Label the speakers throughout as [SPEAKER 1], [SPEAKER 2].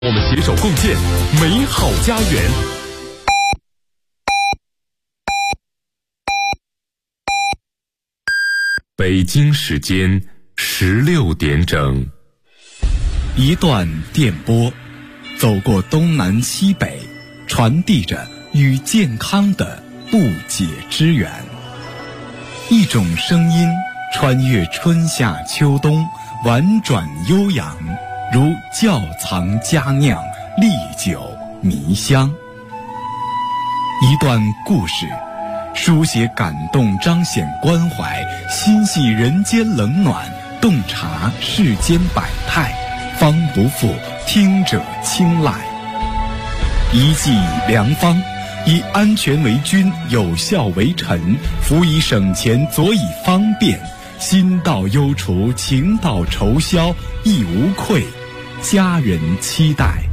[SPEAKER 1] 我们携手共建美好家园。北京时间16点整，
[SPEAKER 2] 一段电波，走过东南西北，传递着与健康的不解之缘。一种声音穿越春夏秋冬，婉转悠扬，如窖藏佳酿，历久弥香。一段故事，书写感动，彰显关怀，心系人间冷暖，洞察世间百态，方不负听者青睐。一剂良方，以安全为君，有效为臣，辅以省钱，佐以方便，心到忧除，情到愁消，亦无愧，家人期待。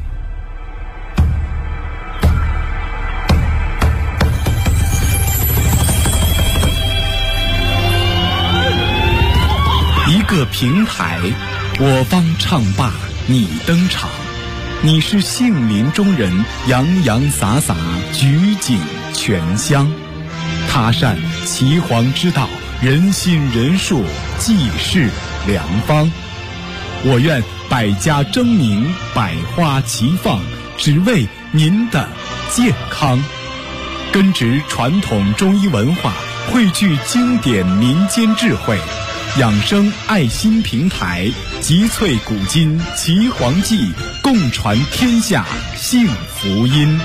[SPEAKER 2] 一个平台，我方唱罢你登场，你是杏林中人，洋洋洒洒，举景全香。他善岐黄之道，人心人术，济世良方。我愿百家争鸣，百花齐放，只为您的健康。根植传统中医文化，汇聚经典民间智慧，养生爱心平台，集萃古今岐黄记，共传天下幸福音。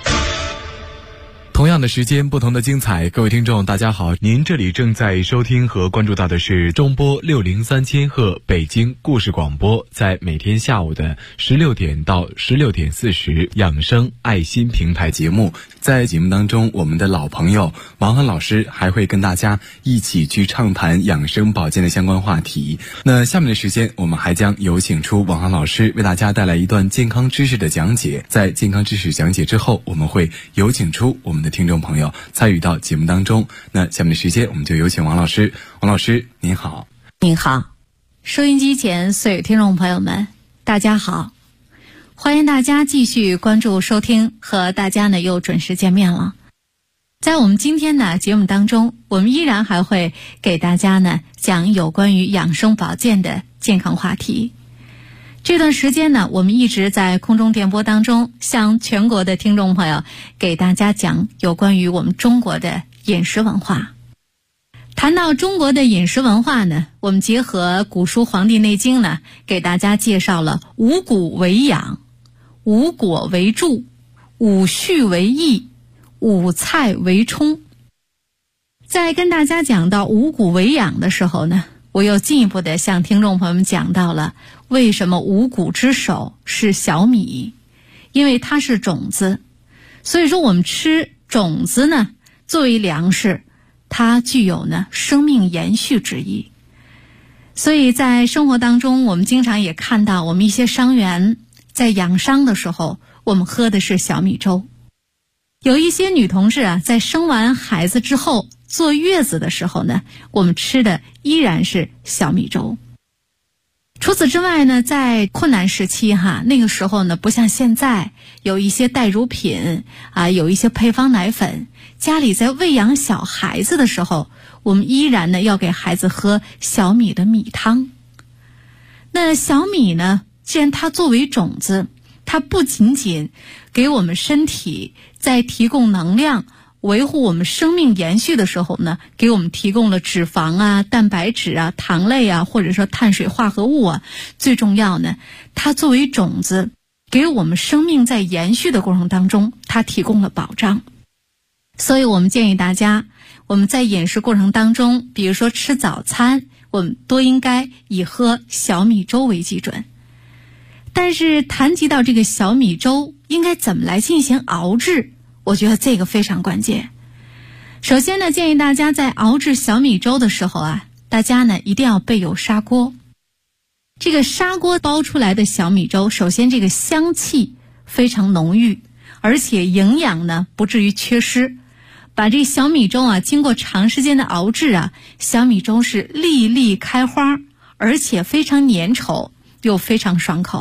[SPEAKER 2] 同样的时间，不同的精彩。各位听众大家好，您这里正在收听和关注到的是中波603千赫北京故事广播，在每天下午的16点到16点40养生爱心平台节目。在节目当中，我们的老朋友王涵老师还会跟大家一起去畅谈养生保健的相关话题。那下面的时间，我们还将有请出王涵老师为大家带来一段健康知识的讲解。在健康知识讲解之后，我们会有请出我们的听众朋友参与到节目当中。那下面的时间，我们就有请王老师。王老师您好。
[SPEAKER 3] 您好，收音机前所有听众朋友们大家好，欢迎大家继续关注收听，和大家呢又准时见面了。在我们今天的节目当中，我们依然还会给大家呢讲有关于养生保健的健康话题。这段时间呢，我们一直在空中电波当中向全国的听众朋友给大家讲有关于我们中国的饮食文化。谈到中国的饮食文化呢，我们结合古书《黄帝内经》呢，给大家介绍了五谷为养，五果为助，五畜为益，五菜为充。在跟大家讲到五谷为养的时候呢，我又进一步的向听众朋友们讲到了为什么五谷之首是小米，因为它是种子，所以说我们吃种子呢作为粮食，它具有呢生命延续之意。所以在生活当中，我们经常也看到我们一些伤员在养伤的时候，我们喝的是小米粥。有一些女同志啊，在生完孩子之后坐月子的时候呢，我们吃的依然是小米粥。除此之外呢，在困难时期那个时候呢，不像现在有一些代乳品有一些配方奶粉，家里在喂养小孩子的时候，我们依然呢要给孩子喝小米的米汤。那小米呢，既然它作为种子，它不仅仅给我们身体在提供能量，维护我们生命延续的时候呢，给我们提供了脂肪蛋白质糖类或者说碳水化合物最重要呢，它作为种子，给我们生命在延续的过程当中，它提供了保障。所以我们建议大家，我们在饮食过程当中，比如说吃早餐，我们都应该以喝小米粥为基准。但是谈及到这个小米粥应该怎么来进行熬制，我觉得这个非常关键。首先呢，建议大家在熬制小米粥的时候大家呢一定要备有砂锅。这个砂锅煲出来的小米粥，首先这个香气非常浓郁，而且营养呢不至于缺失。把这小米粥经过长时间的熬制小米粥是粒粒开花，而且非常粘稠又非常爽口，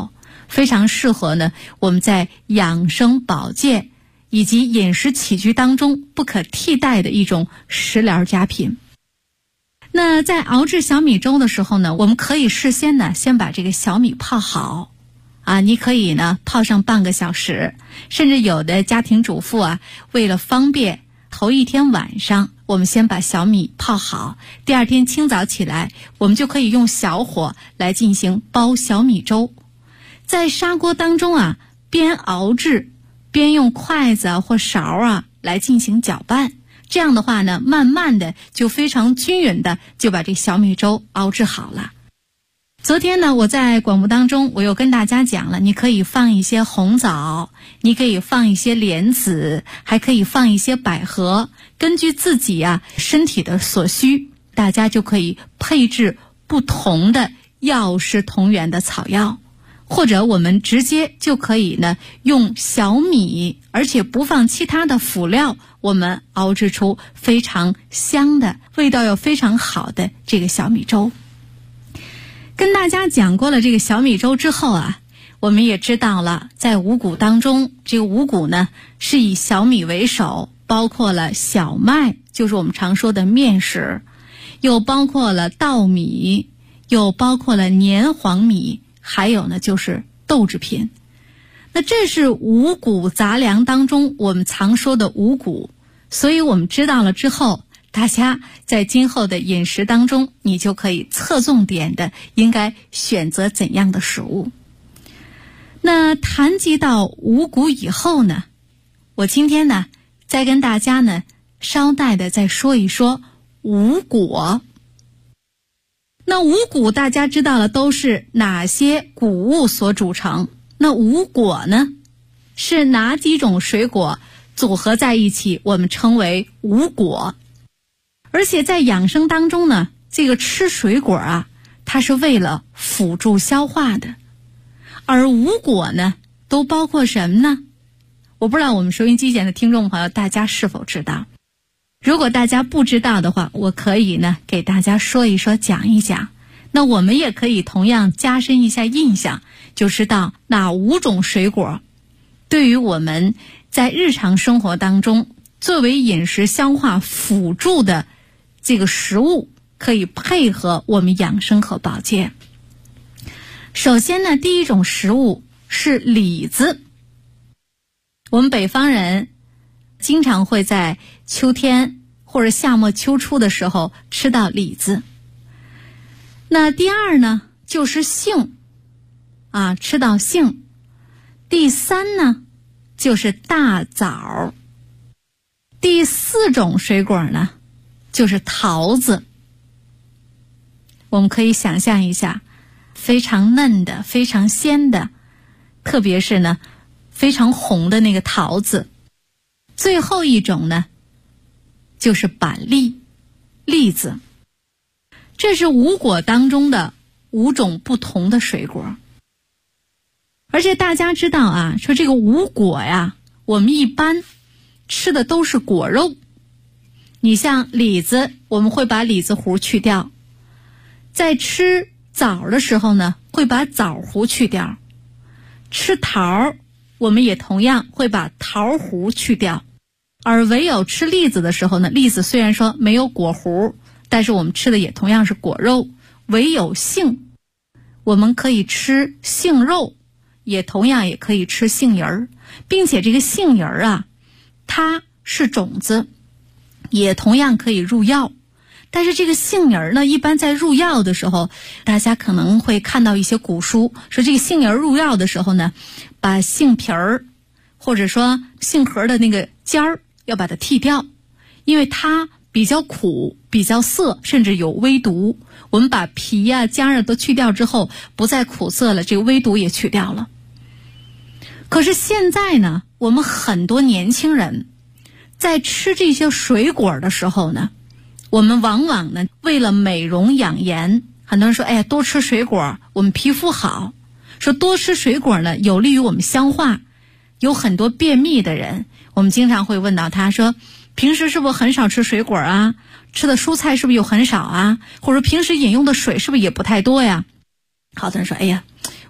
[SPEAKER 3] 非常适合呢我们在养生保健以及饮食起居当中不可替代的一种食疗佳品。那在熬制小米粥的时候呢，我们可以事先呢先把这个小米泡好啊，你可以呢泡上半个小时，甚至有的家庭主妇啊，为了方便，头一天晚上我们先把小米泡好，第二天清早起来，我们就可以用小火来进行煲小米粥。在砂锅当中啊，边熬制边用筷子啊或勺啊来进行搅拌，这样的话呢，慢慢的就非常均匀的就把这小米粥熬制好了。昨天呢，我在广播当中我又跟大家讲了，你可以放一些红枣，你可以放一些莲子，还可以放一些百合，根据自己啊身体的所需，大家就可以配置不同的药食同源的草药，或者我们直接就可以呢用小米，而且不放其他的辅料，我们熬制出非常香的味道又非常好的这个小米粥。跟大家讲过了这个小米粥之后啊，我们也知道了在五谷当中，这个五谷呢是以小米为首，包括了小麦，就是我们常说的面食，又包括了稻米，又包括了黏黄米，还有呢就是豆制品。那这是五谷杂粮当中我们常说的五谷，所以我们知道了之后，大家在今后的饮食当中，你就可以侧重点的应该选择怎样的食物。那谈及到五谷以后呢，我今天呢再跟大家呢捎带的再说一说五果。那五谷大家知道了都是哪些谷物所组成，那五果呢是哪几种水果组合在一起，我们称为五果。而且在养生当中呢，这个吃水果啊，它是为了辅助消化的。而五果呢都包括什么呢？我不知道我们收音机前的听众朋友大家是否知道，如果大家不知道的话，我可以呢给大家说一说，讲一讲。那我们也可以同样加深一下印象，就知道哪五种水果对于我们在日常生活当中作为饮食消化辅助的这个食物，可以配合我们养生和保健。首先呢，第一种食物是李子。我们北方人经常会在秋天或者夏末秋初的时候吃到李子。那第二呢就是杏啊，吃到杏。第三呢就是大枣。第四种水果呢就是桃子。我们可以想象一下，非常嫩的，非常鲜的，特别是呢非常红的那个桃子。最后一种呢就是板栗，栗子。这是五果当中的五种不同的水果。而且大家知道啊，说这个五果呀，我们一般吃的都是果肉。你像李子，我们会把李子核去掉，在吃枣的时候呢，会把枣核去掉，吃桃我们也同样会把桃核去掉，而唯有吃栗子的时候呢，栗子虽然说没有果核，但是我们吃的也同样是果肉。唯有杏，我们可以吃杏肉，也同样也可以吃杏仁儿，并且这个杏仁儿啊，它是种子，也同样可以入药。但是这个杏仁儿呢，一般在入药的时候，大家可能会看到一些古书说，这个杏仁儿入药的时候呢，把杏皮儿或者说杏核的那个尖儿要把它剔掉，因为它比较苦，比较涩，甚至有微毒。我们把皮啊尖儿都去掉之后，不再苦涩了，这个微毒也去掉了。可是现在呢，我们很多年轻人在吃这些水果的时候呢，我们往往呢为了美容养颜，很多人说哎呀多吃水果我们皮肤好，说多吃水果呢有利于我们消化。有很多便秘的人，我们经常会问到他说，平时是不是很少吃水果啊？吃的蔬菜是不是有很少啊？或者平时饮用的水是不是也不太多呀？好多人说哎呀，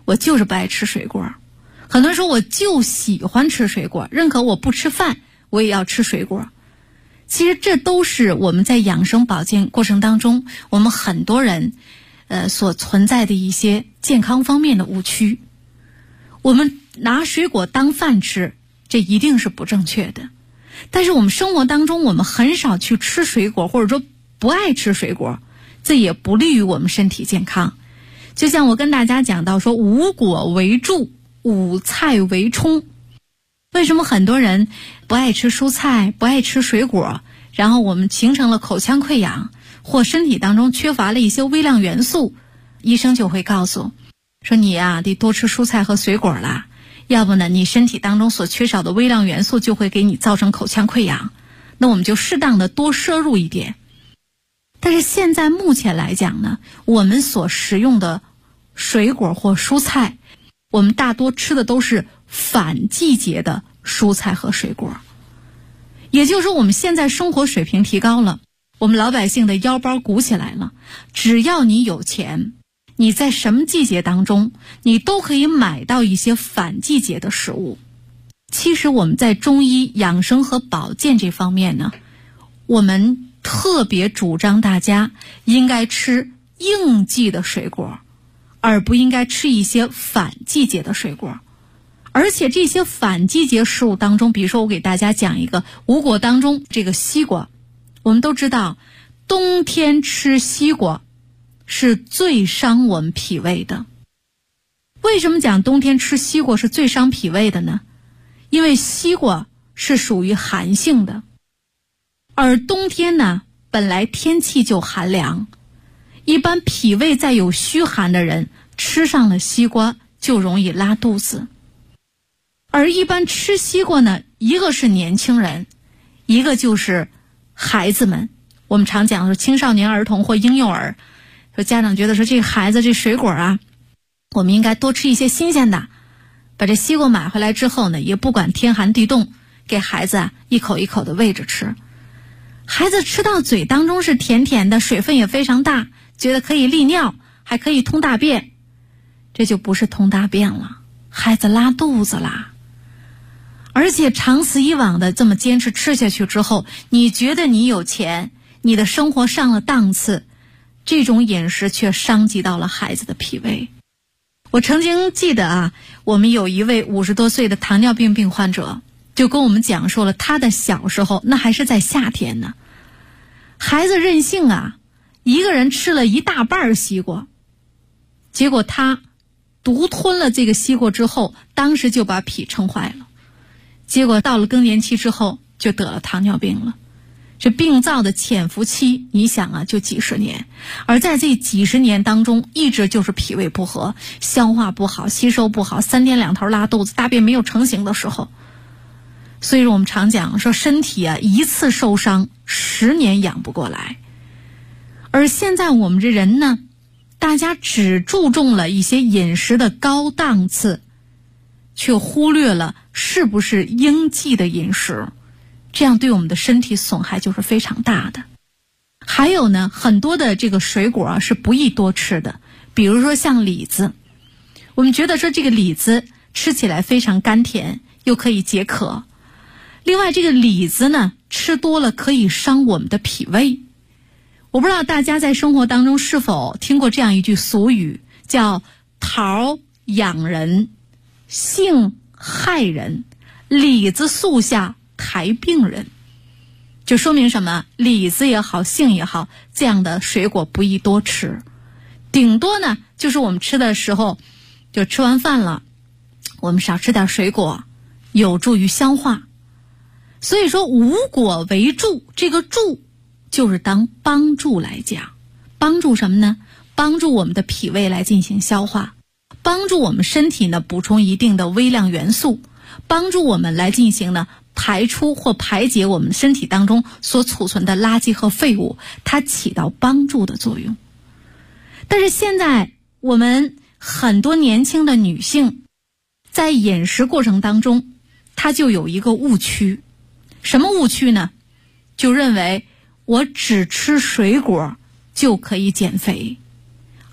[SPEAKER 3] 我就是不爱吃水果。很多人说我就喜欢吃水果，认可我不吃饭我也要吃水果。其实这都是我们在养生保健过程当中，我们很多人所存在的一些健康方面的误区。我们拿水果当饭吃，这一定是不正确的。但是我们生活当中我们很少去吃水果，或者说不爱吃水果，这也不利于我们身体健康。就像我跟大家讲到说，五果为助，五菜为充。为什么很多人不爱吃蔬菜，不爱吃水果，然后我们形成了口腔溃疡，或身体当中缺乏了一些微量元素，医生就会告诉说你呀，得多吃蔬菜和水果啦，要不呢你身体当中所缺少的微量元素就会给你造成口腔溃疡，那我们就适当的多摄入一点。但是现在目前来讲呢，我们所食用的水果或蔬菜，我们大多吃的都是反季节的蔬菜和水果。也就是说，我们现在生活水平提高了，我们老百姓的腰包鼓起来了，只要你有钱，你在什么季节当中你都可以买到一些反季节的食物。其实我们在中医养生和保健这方面呢，我们特别主张大家应该吃应季的水果，而不应该吃一些反季节的水果。而且这些反季节食物当中，比如说我给大家讲一个五果当中这个西瓜，我们都知道冬天吃西瓜是最伤我们脾胃的。为什么讲冬天吃西瓜是最伤脾胃的呢？因为西瓜是属于寒性的，而冬天呢本来天气就寒凉，一般脾胃再有虚寒的人吃上了西瓜就容易拉肚子。而一般吃西瓜呢，一个是年轻人，一个就是孩子们。我们常讲说青少年儿童或婴幼儿，说家长觉得说这个孩子这水果啊，我们应该多吃一些新鲜的，把这西瓜买回来之后呢，也不管天寒地冻，给孩子啊一口一口的喂着吃。孩子吃到嘴当中是甜甜的，水分也非常大，觉得可以利尿，还可以通大便。这就不是通大便了，孩子拉肚子啦。而且长此以往的这么坚持吃下去之后，你觉得你有钱，你的生活上了档次，这种饮食却伤及到了孩子的脾胃。我曾经记得啊，我们有一位50多岁的糖尿病病患者就跟我们讲述了他的小时候，那还是在夏天呢，孩子任性啊，一个人吃了一大半西瓜，结果他独吞了这个西瓜之后，当时就把脾撑坏了，结果到了更年期之后就得了糖尿病了。这病灶的潜伏期你想啊，就几十年，而在这几十年当中一直就是脾胃不和，消化不好，吸收不好，3天2头拉肚子，大便没有成型的时候。所以说我们常讲说身体啊，一次受伤10年养不过来。而现在我们这人呢，大家只注重了一些饮食的高档次，却忽略了是不是应季的饮食，这样对我们的身体损害就是非常大的。还有呢，很多的这个水果啊是不宜多吃的，比如说像李子，我们觉得说这个李子吃起来非常甘甜，又可以解渴。另外这个李子呢，吃多了可以伤我们的脾胃。我不知道大家在生活当中是否听过这样一句俗语，叫桃养人，杏害人，李子树下抬病人。就说明什么？李子也好，杏也好，这样的水果不宜多吃。顶多呢，就是我们吃的时候，就吃完饭了，我们少吃点水果，有助于消化。所以说五果为助，这个助就是当帮助来讲。帮助什么呢？帮助我们的脾胃来进行消化，帮助我们身体呢补充一定的微量元素，帮助我们来进行呢排出或排解我们身体当中所储存的垃圾和废物，它起到帮助的作用。但是现在我们很多年轻的女性在饮食过程当中，她就有一个误区。什么误区呢？就认为我只吃水果就可以减肥，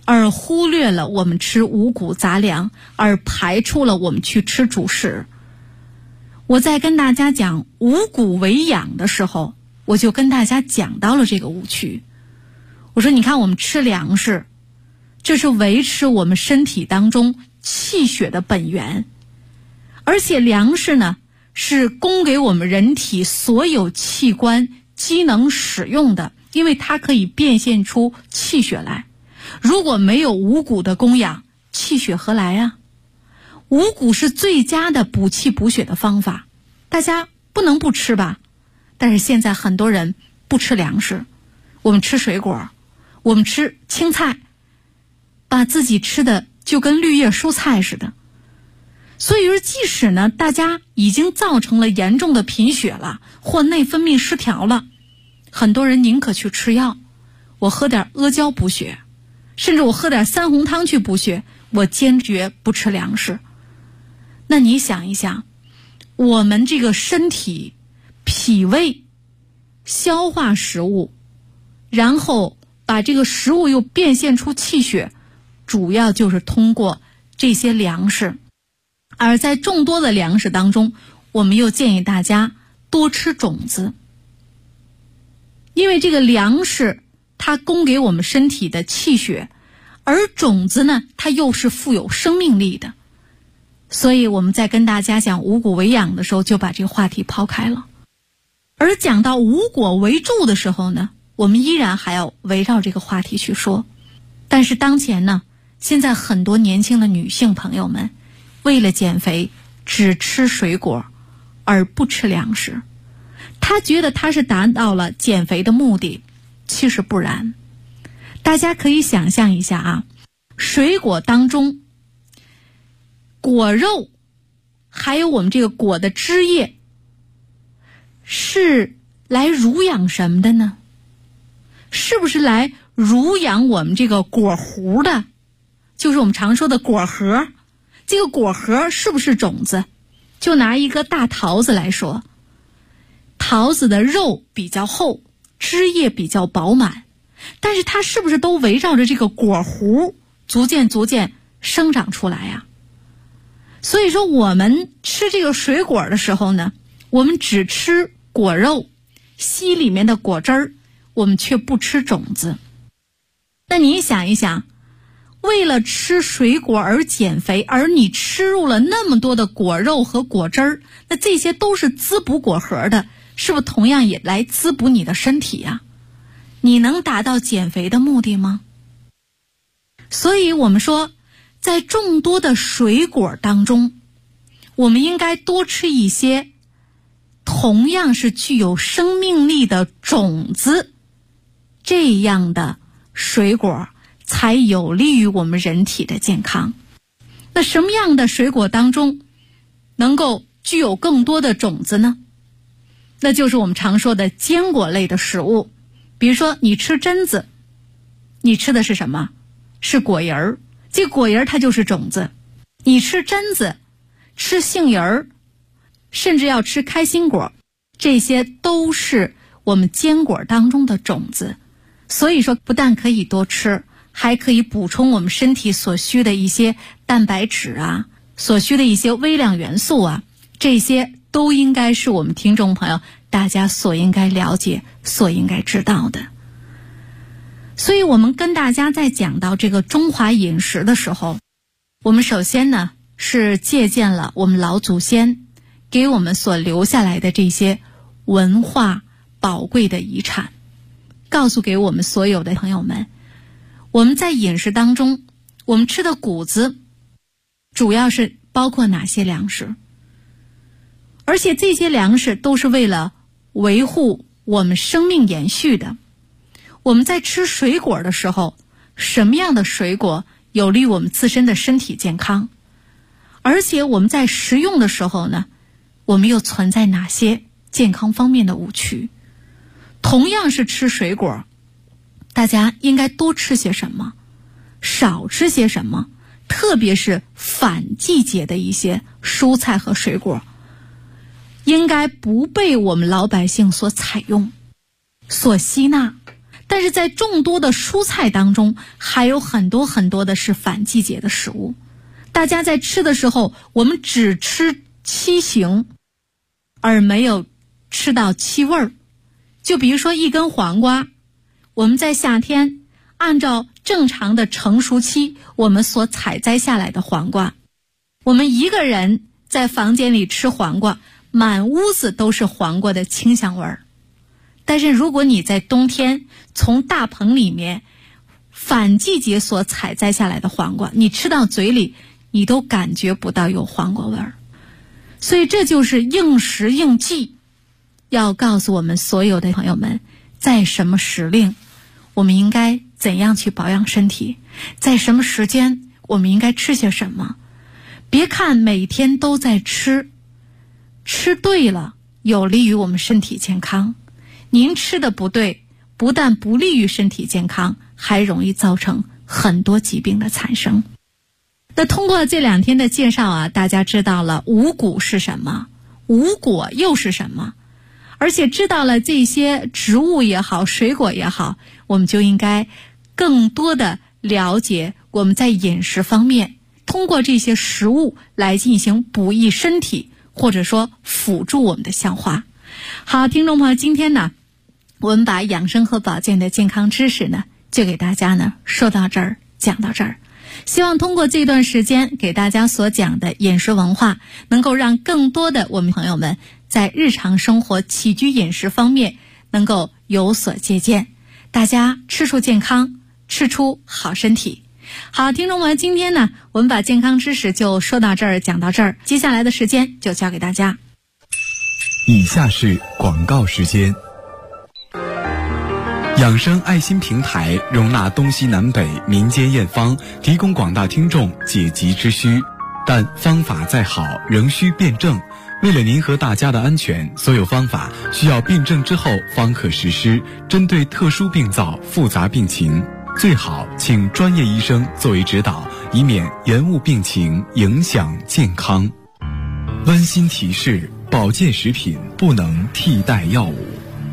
[SPEAKER 3] 而忽略了我们吃五谷杂粮，而排除了我们去吃主食。我在跟大家讲五谷为养的时候，我就跟大家讲到了这个误区。我说你看，我们吃粮食，这是维持我们身体当中气血的本源，而且粮食呢是供给我们人体所有器官机能使用的，因为它可以变现出气血来。如果没有五谷的供养，气血何来啊？五谷是最佳的补气补血的方法，大家不能不吃吧？但是现在很多人不吃粮食，我们吃水果，我们吃青菜，把自己吃的就跟绿叶蔬菜似的。所以说，即使呢大家已经造成了严重的贫血了，或内分泌失调了，很多人宁可去吃药，我喝点阿胶补血，甚至我喝点三红汤去补血，我坚决不吃粮食。那你想一想，我们这个身体脾胃消化食物，然后把这个食物又变现出气血，主要就是通过这些粮食。而在众多的粮食当中，我们又建议大家多吃种子，因为这个粮食它供给我们身体的气血，而种子呢它又是富有生命力的。所以我们在跟大家讲五谷为养的时候，就把这个话题抛开了。而讲到五果为助的时候呢，我们依然还要围绕这个话题去说。但是当前呢，现在很多年轻的女性朋友们为了减肥只吃水果而不吃粮食，她觉得她是达到了减肥的目的，其实不然。大家可以想象一下啊，水果当中果肉还有我们这个果的汁液是来濡养什么的呢？是不是来濡养我们这个果核的？就是我们常说的果核。这个果核是不是种子？就拿一个大桃子来说，桃子的肉比较厚，汁液比较饱满，但是它是不是都围绕着这个果核逐渐生长出来呀？所以说我们吃这个水果的时候呢，我们只吃果肉，吸里面的果汁儿，我们却不吃种子。那你想一想，为了吃水果而减肥，而你吃入了那么多的果肉和果汁儿，那这些都是滋补果核的，是不是同样也来滋补你的身体呀？你能达到减肥的目的吗？所以我们说，在众多的水果当中，我们应该多吃一些同样是具有生命力的种子，这样的水果才有利于我们人体的健康。那什么样的水果当中能够具有更多的种子呢？那就是我们常说的坚果类的食物。比如说你吃榛子，你吃的是什么？是果仁儿，这果仁儿它就是种子。你吃榛子，吃杏仁儿，甚至要吃开心果，这些都是我们坚果当中的种子。所以说不但可以多吃，还可以补充我们身体所需的一些蛋白质啊，所需的一些微量元素啊，这些都应该是我们听众朋友大家所应该了解、所应该知道的。所以我们跟大家在讲到这个中华饮食的时候，我们首先呢是借鉴了我们老祖先给我们所留下来的这些文化宝贵的遗产，告诉给我们所有的朋友们，我们在饮食当中，我们吃的谷子主要是包括哪些粮食，而且这些粮食都是为了维护我们生命延续的。我们在吃水果的时候，什么样的水果有利于我们自身的身体健康？而且我们在食用的时候呢，我们又存在哪些健康方面的误区？同样是吃水果，大家应该多吃些什么，少吃些什么？特别是反季节的一些蔬菜和水果，应该不被我们老百姓所采用、所吸纳。 但是在众多的蔬菜当中，还有很多很多的是反季节的食物。大家在吃的时候，我们只吃七形，而没有吃到七味儿。就比如说一根黄瓜，我们在夏天按照正常的成熟期，我们所采摘下来的黄瓜，我们一个人在房间里吃黄瓜，满屋子都是黄瓜的清香味儿。但是如果你在冬天从大棚里面反季节所采摘下来的黄瓜，你吃到嘴里你都感觉不到有黄瓜味儿。所以这就是应时应季，要告诉我们所有的朋友们，在什么时令我们应该怎样去保养身体，在什么时间我们应该吃些什么。别看每天都在吃，吃对了有利于我们身体健康，您吃的不对，不但不利于身体健康，还容易造成很多疾病的产生。那通过这2天的介绍啊，大家知道了五谷是什么，五果又是什么，而且知道了这些植物也好，水果也好，我们就应该更多的了解我们在饮食方面通过这些食物来进行补益身体，或者说辅助我们的消化。好，听众朋友，今天呢我们把养生和保健的健康知识呢就给大家呢说到这儿，讲到这儿。希望通过这段时间给大家所讲的饮食文化，能够让更多的我们朋友们在日常生活起居饮食方面能够有所借鉴，大家吃出健康，吃出好身体。好，听众们，今天呢我们把健康知识就说到这儿，讲到这儿，接下来的时间就交给大家。
[SPEAKER 2] 以下是广告时间。养生爱心平台容纳东西南北民间验方，提供广大听众解急之需，但方法再好仍需辩证。为了您和大家的安全，所有方法需要辩证之后方可实施。针对特殊病灶、复杂病情，最好请专业医生作为指导，以免延误病情，影响健康。温馨提示：保健食品不能替代药物。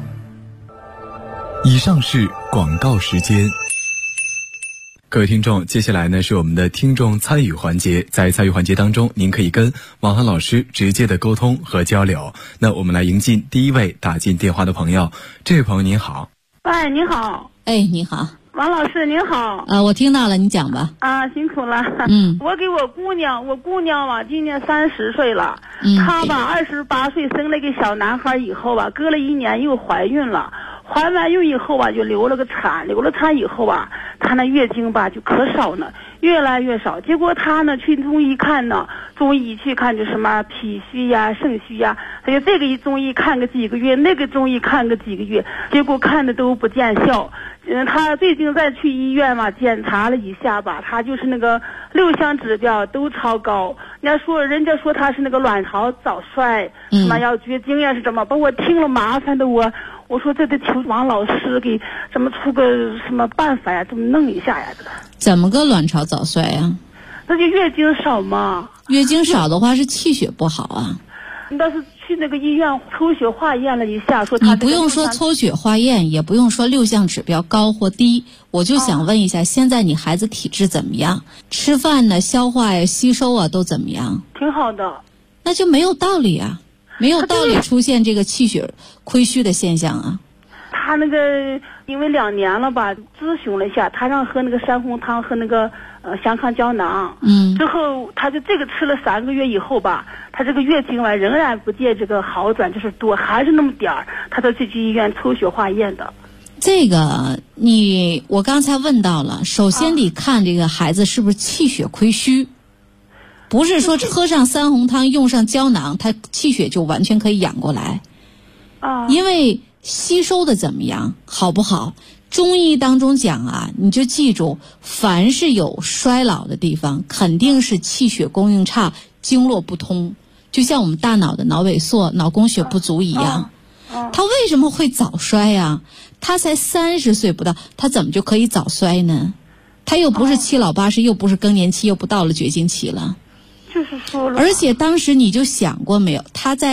[SPEAKER 2] 以上是广告时间。各位听众，接下来呢是我们的听众参与环节。在参与环节当中，您可以跟王涵老师直接的沟通和交流。那我们来迎进第一位打进电话的朋友。这位朋友您好。
[SPEAKER 4] 哎，你好。
[SPEAKER 3] 哎，你好，
[SPEAKER 4] 王老师您好。
[SPEAKER 3] 我听到了，你讲吧。
[SPEAKER 4] 辛苦了。我给我姑娘吧，今年30岁了。她吧28岁生了个小男孩以后吧，隔了1年又怀孕了。怀完孕以后吧，就流了产以后吧，她那月经吧就可少了，越来越少。结果她呢去中医看呢，中医去看就什么脾虚呀、肾虚呀，她就这个一中医看个几个月，那个中医看个几个月，结果看的都不见效。她最近再去医院嘛检查了一下吧，她就是那个6项指标都超高。人家说她是那个卵巢早衰，什么要绝经呀是怎么？把我听了麻烦的我说这得求王老师给怎么出个什么办法呀，怎么弄一下呀？这个
[SPEAKER 3] 怎么个卵巢早衰呀？
[SPEAKER 4] 那就月经少嘛。
[SPEAKER 3] 月经少的话是气血不好啊。
[SPEAKER 4] 但是去那个医院抽血化验了一下，说他
[SPEAKER 3] 你不用说抽血化验，也不用说6项指标高或低，我就想问一下，现在你孩子体质怎么样？吃饭呢、消化呀、吸收啊都怎么样？
[SPEAKER 4] 挺好的。
[SPEAKER 3] 那就没有道理啊，没有道理出现这个气血亏虚的现象啊。
[SPEAKER 4] 他那个因为2年了吧，咨询了一下，他让喝那个山红汤和那个香康胶囊。之后他就这个吃了3个月以后吧，他这个月经吧仍然不见这个好转，就是多还是那么点儿，他都去医院抽血化验的。
[SPEAKER 3] 这个我刚才问到了，首先得看这个孩子是不是气血亏虚，不是说喝上三红汤用上胶囊他气血就完全可以养过来。因为吸收的怎么样好不好，中医当中讲啊，你就记住，凡是有衰老的地方肯定是气血供应差，经络不通，就像我们大脑的脑萎缩、脑供血不足一样。他为什么会早衰呀？他才30岁不到，他怎么就可以早衰呢？他又不是7老80，又不是更年期，又不到了绝经期了。
[SPEAKER 4] 就是说了。
[SPEAKER 3] 而且当时你就想过没有，他在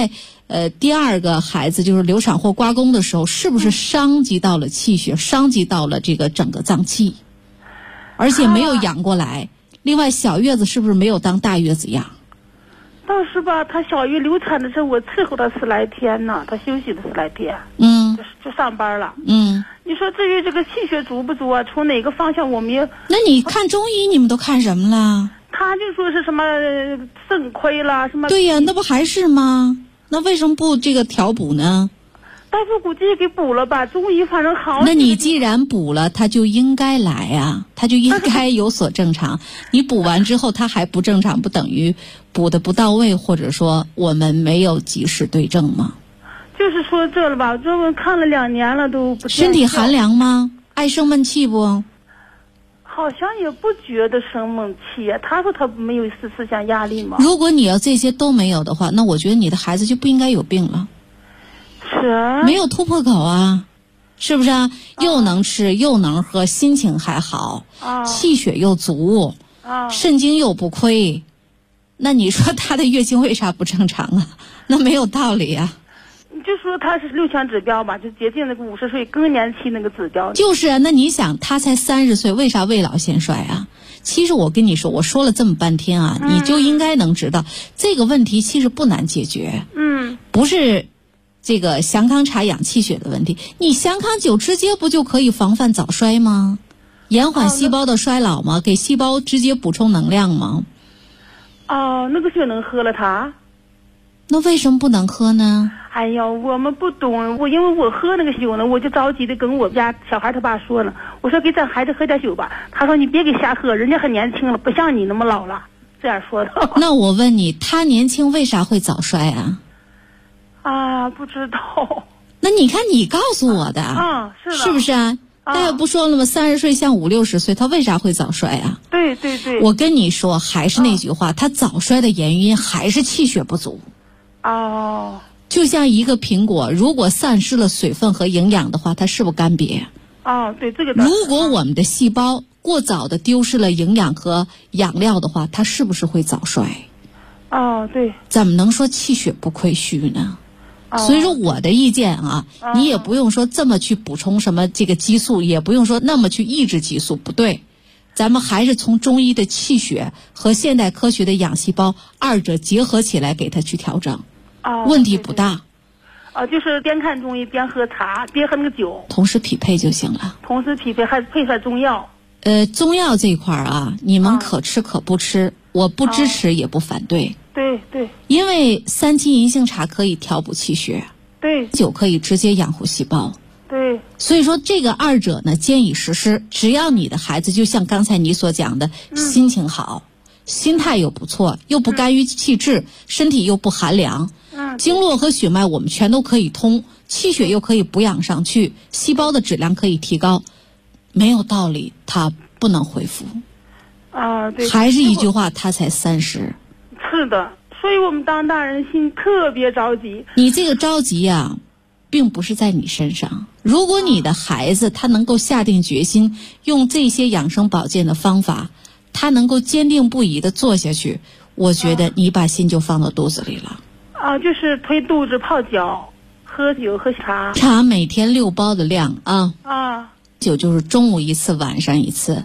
[SPEAKER 3] 第二个孩子就是流产或刮宫的时候，是不是伤及到了气血，伤及到了这个整个脏器，而且没有养过来？另外，小月子是不是没有当大月子养？
[SPEAKER 4] 倒是吧，她小月流产的时候，我伺候她10来天呢，她休息了10来天，就上班了。你说至于这个气血足不足啊，从哪个方向我们也……
[SPEAKER 3] 那你看中医，你们都看什么了？
[SPEAKER 4] 他就说是什么肾亏了什么。
[SPEAKER 3] 对呀，那不还是吗？那为什么不这个调补呢？
[SPEAKER 4] 大夫估计给补了吧，中医反正好。
[SPEAKER 3] 那你既然补了，他就应该来啊，他就应该有所正常。你补完之后他还不正常，不等于补的不到位，或者说我们没有及时对症吗？
[SPEAKER 4] 就是说这了吧，这我看了2年了都不。
[SPEAKER 3] 身体寒凉吗？爱生闷气不？
[SPEAKER 4] 好像也不觉得生闷气，他说他没有思想压力嘛。
[SPEAKER 3] 如果你要这些都没有的话，那我觉得你的孩子就不应该有病了。
[SPEAKER 4] 是
[SPEAKER 3] 没有突破口啊，是不是啊？又能吃又能喝，心情还好，气血又足，肾精又不亏，那你说他的月经为啥不正常啊？那没有道理啊。
[SPEAKER 4] 你就说他是6项指标吧，就接近那个50岁更年期那个指标。
[SPEAKER 3] 就是啊，那你想他才30岁，为啥未老先衰啊？其实我跟你说，我说了这么半天啊，你就应该能知道这个问题其实不难解决。不是这个降康茶养气血的问题，你降康酒直接不就可以防范早衰吗？延缓细胞的衰老吗？给细胞直接补充能量吗？
[SPEAKER 4] 那个酒能喝了它。
[SPEAKER 3] 那为什么不能喝呢？
[SPEAKER 4] 哎呀，我们不懂，因为我喝那个酒呢，我就着急的跟我家小孩他爸说了，我说给咱孩子喝点酒吧，他说你别给瞎喝，人家很年轻了，不像你那么老了，这样说的。
[SPEAKER 3] 那我问你，他年轻为啥会早衰啊？
[SPEAKER 4] 不知道。
[SPEAKER 3] 那你看你告诉我的。
[SPEAKER 4] 是的。
[SPEAKER 3] 是不是啊？大家不说了吗？30岁像50、60岁，他为啥会早衰啊？
[SPEAKER 4] 对对对。
[SPEAKER 3] 我跟你说，还是那句话，他早衰的原因还是气血不足。就像一个苹果，如果丧失了水分和营养的话，它是不是干瘪？
[SPEAKER 4] 对，这个。
[SPEAKER 3] 如果我们的细胞过早的丢失了营养和养料的话，它是不是会早衰？
[SPEAKER 4] 对。
[SPEAKER 3] 怎么能说气血不亏虚呢？所以说我的意见啊，你也不用说这么去补充什么这个激素，也不用说那么去抑制激素，不对。咱们还是从中医的气血和现代科学的养细胞二者结合起来给它去调整，问题不大。
[SPEAKER 4] 就是边看中医边喝茶，边喝那个酒，
[SPEAKER 3] 同时匹配就行了。
[SPEAKER 4] 同时匹配还配上中药。
[SPEAKER 3] 中药这一块啊，你们可吃可不吃，我不支持也不反对。
[SPEAKER 4] 对对。
[SPEAKER 3] 因为3七银杏茶可以调补气血，
[SPEAKER 4] 对，
[SPEAKER 3] 酒可以直接养护细胞。
[SPEAKER 4] 对，
[SPEAKER 3] 所以说这个二者呢兼以实施，只要你的孩子就像刚才你所讲的，心情好，心态又不错，又不干于气滞，身体又不寒凉，经络和血脉我们全都可以通，气血又可以补养上去，细胞的质量可以提高，没有道理它不能恢复。
[SPEAKER 4] 对，
[SPEAKER 3] 还是一句话，他才30。
[SPEAKER 4] 是的，所以我们当大人心特别着急。
[SPEAKER 3] 你这个着急啊，并不是在你身上。如果你的孩子他能够下定决心用这些养生保健的方法，他能够坚定不移地做下去，我觉得你把心就放到肚子里了。
[SPEAKER 4] 就是推肚子、泡脚、喝酒、喝茶。
[SPEAKER 3] 茶每天6包的量啊。酒就是中午1次，晚上1次。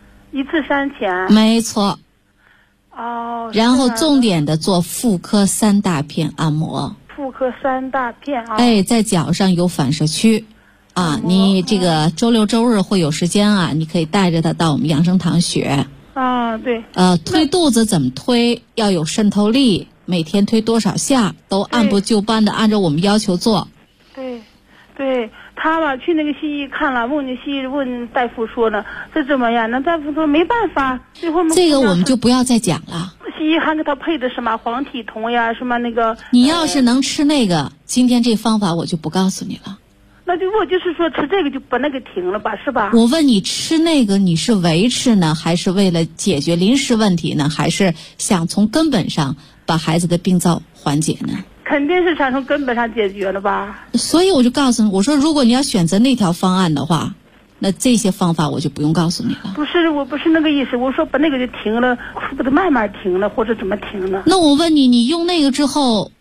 [SPEAKER 4] 1次3钱。
[SPEAKER 3] 没错。然后重点的做妇科3大片按摩。妇科
[SPEAKER 4] 3大片
[SPEAKER 3] 在脚上有反射区。你这个周6周日会有时间啊，你可以带着他到我们养生堂学。
[SPEAKER 4] 对。
[SPEAKER 3] 推肚子怎么推？要有渗透力，每天推多少下，都按部就班的按照我们要求做。
[SPEAKER 4] 对，对。他吧去那个西医看了，问大夫说呢，这怎么样？那大夫说没办法，最后
[SPEAKER 3] 这个我们就不要再讲了。
[SPEAKER 4] 西医还给他配的什么黄体酮呀，什么那个。
[SPEAKER 3] 你要是能吃那个，今天这方法我就不告诉你了。
[SPEAKER 4] 那就我就是说吃这个就把那个停了吧，是吧？
[SPEAKER 3] 我问你吃那个你是维持呢，还是为了解决临时问题呢，还是想从根本上把孩子的病灶缓解呢？
[SPEAKER 4] 肯定是想从根本上解决了吧。
[SPEAKER 3] 所以我就告诉你，我说如果你要选择那条方案的话，那这些方法我就不用告诉你了。
[SPEAKER 4] 不是，我不是那个意思，我说把那个就停了，把它慢慢停了，或者怎么停了。
[SPEAKER 3] 那我问你，你用那个之后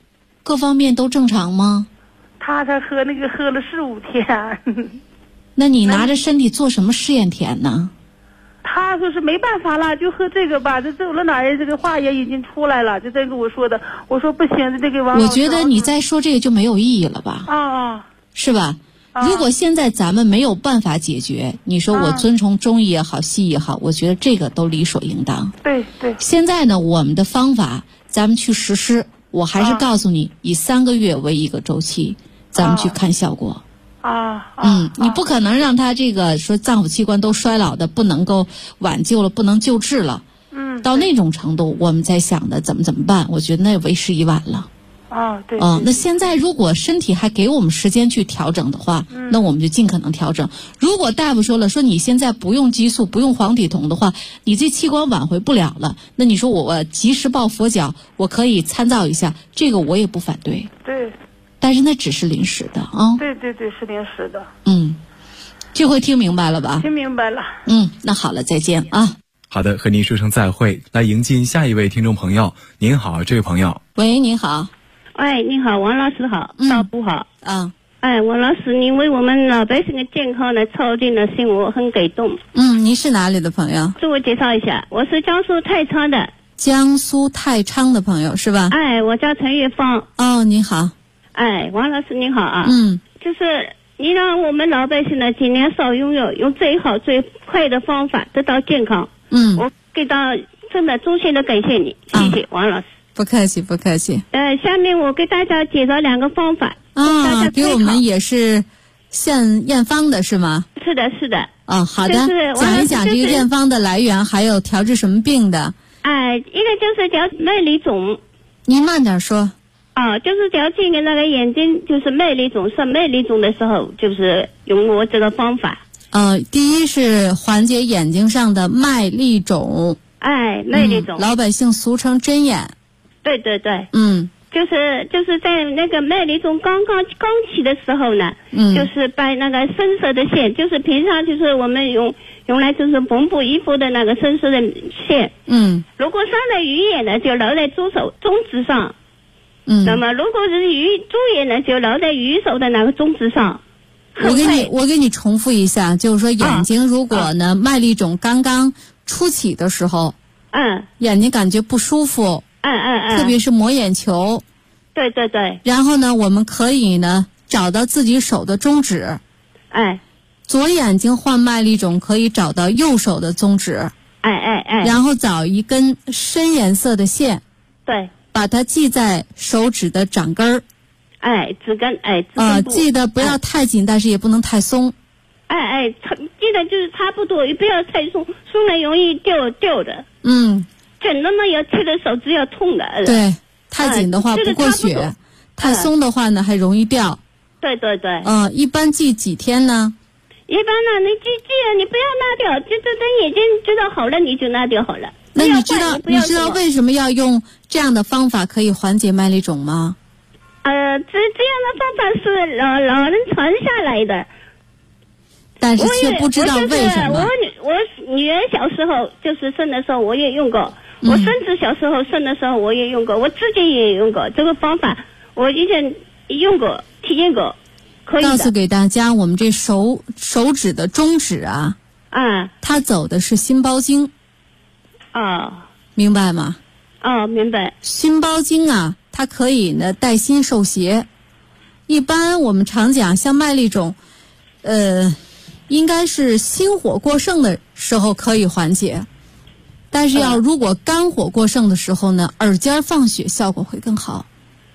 [SPEAKER 3] 各方面都正常吗？
[SPEAKER 4] 他才喝了4-5天。
[SPEAKER 3] 那你拿着身体做什么试验田呢？
[SPEAKER 4] 他说是没办法了，就喝这个吧。这走了哪儿，这个话也已经出来了，就这跟我说的。我说不行，这个王老师。
[SPEAKER 3] 我觉得你再说这个就没有意义了吧？是吧？如果现在咱们没有办法解决，你说我遵从中医也好，西医也好，我觉得这个都理所应当。
[SPEAKER 4] 对。
[SPEAKER 3] 现在呢，我们的方法咱们去实施，我还是告诉你，以3个月为一个周期，咱们去看效果。你不可能让他这个说脏腑器官都衰老的不能够挽救了，不能救治了。到那种程度，我们在想的怎么办？我觉得那为时已晚了。
[SPEAKER 4] 对。
[SPEAKER 3] 那现在如果身体还给我们时间去调整的话，那我们就尽可能调整。如果大夫说了，说你现在不用激素，不用黄体酮的话，你这器官挽回不了了，那你说我及时抱佛脚，我可以参照一下，这个我也不反对。
[SPEAKER 4] 对。
[SPEAKER 3] 但是那只是临时的啊。
[SPEAKER 4] 对，是临时的。
[SPEAKER 3] 这回听明白了吧？
[SPEAKER 4] 听明白了。
[SPEAKER 3] 那好了，再见啊。
[SPEAKER 2] 好的，和您说声再会，来迎进下一位听众朋友。您好，这位朋友。
[SPEAKER 3] 喂，您好。
[SPEAKER 5] 哎，你好，王老师好，道不好。王老师，您为我们老百姓的健康呢操尽了心，我很感动。
[SPEAKER 3] 您是哪里的朋友？
[SPEAKER 5] 自我介绍一下，我是江苏太仓的。
[SPEAKER 3] 江苏太仓的朋友是吧？
[SPEAKER 5] 我叫陈月芳。
[SPEAKER 3] 你好。
[SPEAKER 5] 王老师您好啊。就是你让我们老百姓呢尽量少用药，用最好最快的方法得到健康。我给到真的衷心的感谢你，谢谢王老师。
[SPEAKER 3] 不客气。
[SPEAKER 5] 下面我给大家介绍2个方法。
[SPEAKER 3] 给我们也是验方的是吗？
[SPEAKER 5] 是的。
[SPEAKER 3] 好的，讲一讲这个验方的来源，还有调治什么病的。
[SPEAKER 5] 一个就是叫麦粒肿。
[SPEAKER 3] 您慢点说。
[SPEAKER 5] 就是调这个那个眼睛就是麦粒肿，生麦粒肿的时候，就是用我这个方法。
[SPEAKER 3] 第一是缓解眼睛上的麦粒肿。
[SPEAKER 5] 麦粒肿，
[SPEAKER 3] 老百姓俗称针眼。
[SPEAKER 5] 对。就是在那个麦粒肿刚起的时候呢，就是把那个深色的线，就是平常就是我们用来就是缝补衣服的那个深色的线。如果伤了鱼眼呢，就绕在中指上。那么如果是猪眼呢，就绕在鱼手的那个中指上。
[SPEAKER 3] 我给你重复一下，就是说眼睛如果呢麦粒肿刚刚初起的时候，眼睛感觉不舒服，特别是抹眼球。
[SPEAKER 5] 对。
[SPEAKER 3] 然后呢，我们可以呢找到自己手的中指。左眼睛患麦粒肿可以找到右手的中指。然后找一根深颜色的线。
[SPEAKER 5] 对。
[SPEAKER 3] 把它系在手指的掌根儿。
[SPEAKER 5] 指根。
[SPEAKER 3] 记得不要太紧，但是也不能太松。
[SPEAKER 5] 记得就是差不多，也不要太松，松了容易掉的。紧的呢要贴着手指要痛的。
[SPEAKER 3] 对，太紧的话不过血，太松的话呢还容易掉。
[SPEAKER 5] 对。
[SPEAKER 3] 一般系几天呢？
[SPEAKER 5] 一般呢，你记了，你不要拿掉，就等眼睛知道好了，你就拿掉好了。
[SPEAKER 3] 那你知道为什么要用这样的方法可以缓解麦粒肿吗？
[SPEAKER 5] 这样的方法是老人传下来的，
[SPEAKER 3] 但是却不知道为什么。
[SPEAKER 5] 我女儿小时候就是生的时候我也用过，我孙子小时候生的时候我也用过，我自己也用过这个方法，我以前用过体验过。可以的。
[SPEAKER 3] 告诉给大家，我们这手指的中指啊，它走的是心包经。明白吗？
[SPEAKER 5] 明白。
[SPEAKER 3] 心包经啊，它可以呢带心受邪。一般我们常讲像麦粒肿，应该是心火过盛的时候可以缓解，但是如果肝火过盛的时候呢，耳尖放血效果会更好。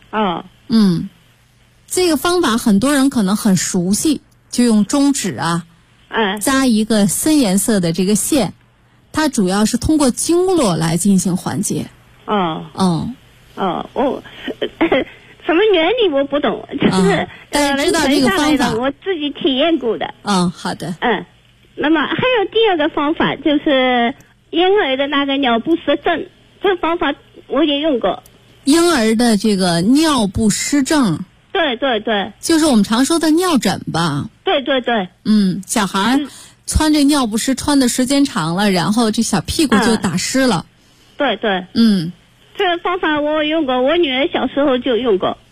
[SPEAKER 3] 这个方法很多人可能很熟悉，就用中指扎一个深颜色的这个线，它主要是通过经络来进行缓解。
[SPEAKER 5] 什么原理我不懂，就是
[SPEAKER 3] 但是知道这个方法，
[SPEAKER 5] 我自己体验过的。
[SPEAKER 3] 好的。
[SPEAKER 5] 那么还有第二个方法，就是婴儿的那个尿不湿症，这个方法我也用过。
[SPEAKER 3] 婴儿的这个尿不湿症。
[SPEAKER 5] 对，
[SPEAKER 3] 就是我们常说的尿疹吧。
[SPEAKER 5] 对。
[SPEAKER 3] 小孩穿这尿不湿穿的时间长了，然后这小屁股就打湿了。
[SPEAKER 5] 对。这个方法我用过，我女儿小时候就用过。